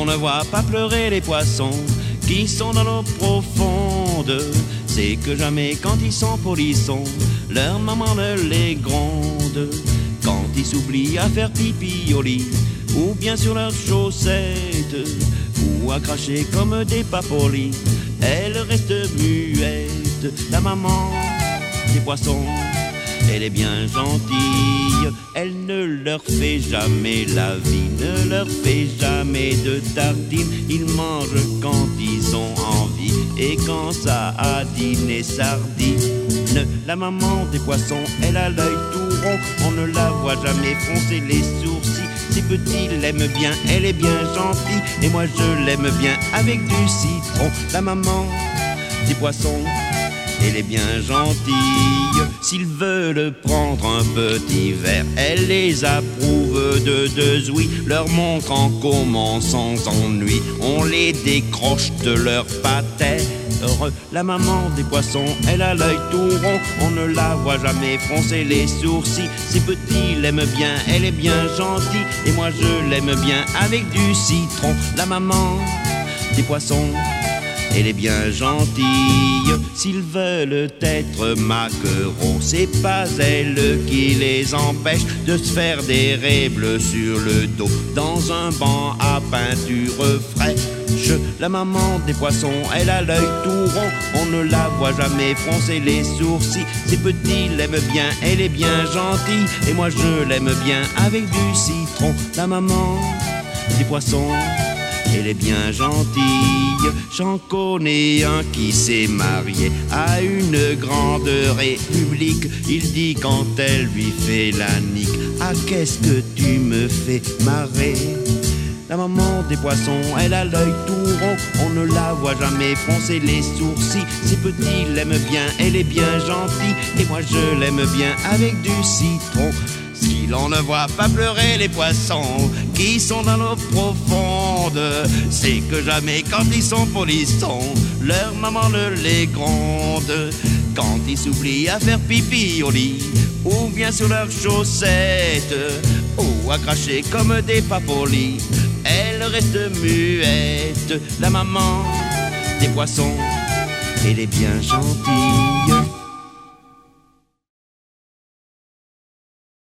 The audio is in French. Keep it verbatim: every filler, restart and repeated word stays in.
ne voit pas pleurer les poissons qui sont dans l'eau profonde, c'est que jamais quand ils sont polissons, leur maman ne les gronde. Quand ils s'oublient à faire pipi au lit, ou bien sur leurs chaussettes, ou à cracher comme des papolis, elle reste muette. La maman des poissons, elle est bien gentille, elle ne leur fait jamais la vie, ne leur fait jamais de tartines. Ils mangent quand ils ont envie, et quand ça a dîné sardines. La maman des poissons, elle a l'œil tout rond, on ne la voit jamais froncer les sourcils. Ses petits l'aiment bien, elle est bien gentille, et moi je l'aime bien avec du citron. La maman des poissons, elle est bien gentille. S'ils veulent prendre un petit verre, elle les approuve de deux ouïes, leur montrant comment sans ennui on les décroche de leur patère. La maman des poissons, elle a l'œil tout rond, on ne la voit jamais froncer les sourcils. Ses petits l'aiment bien, elle est bien gentille, et moi je l'aime bien avec du citron. La maman des poissons, elle est bien gentille. S'ils veulent être maquereaux, c'est pas elle qui les empêche de se faire des raies bleues sur le dos dans un banc à peinture fraîche. La maman des poissons, elle a l'œil tout rond, on ne la voit jamais froncer les sourcils. Ses petits l'aiment bien, elle est bien gentille, et moi je l'aime bien avec du citron. La maman des poissons, elle est bien gentille. J'en connais un qui s'est marié à une grande république. Il dit quand elle lui fait la nique: ah, qu'est-ce que tu me fais marrer. La maman des poissons, elle a l'œil tout rond, on ne la voit jamais froncer les sourcils. Ses petits l'aiment bien, elle est bien gentille, et moi je l'aime bien avec du citron. Si l'on ne voit pas pleurer les poissons qui sont dans l'eau profonde, c'est que jamais quand ils sont polissons, leur maman ne les gronde. Quand ils s'oublient à faire pipi au lit, ou bien sur leurs chaussettes, ou à cracher comme des papolis, elle reste muette. La maman des poissons, elle est bien gentille.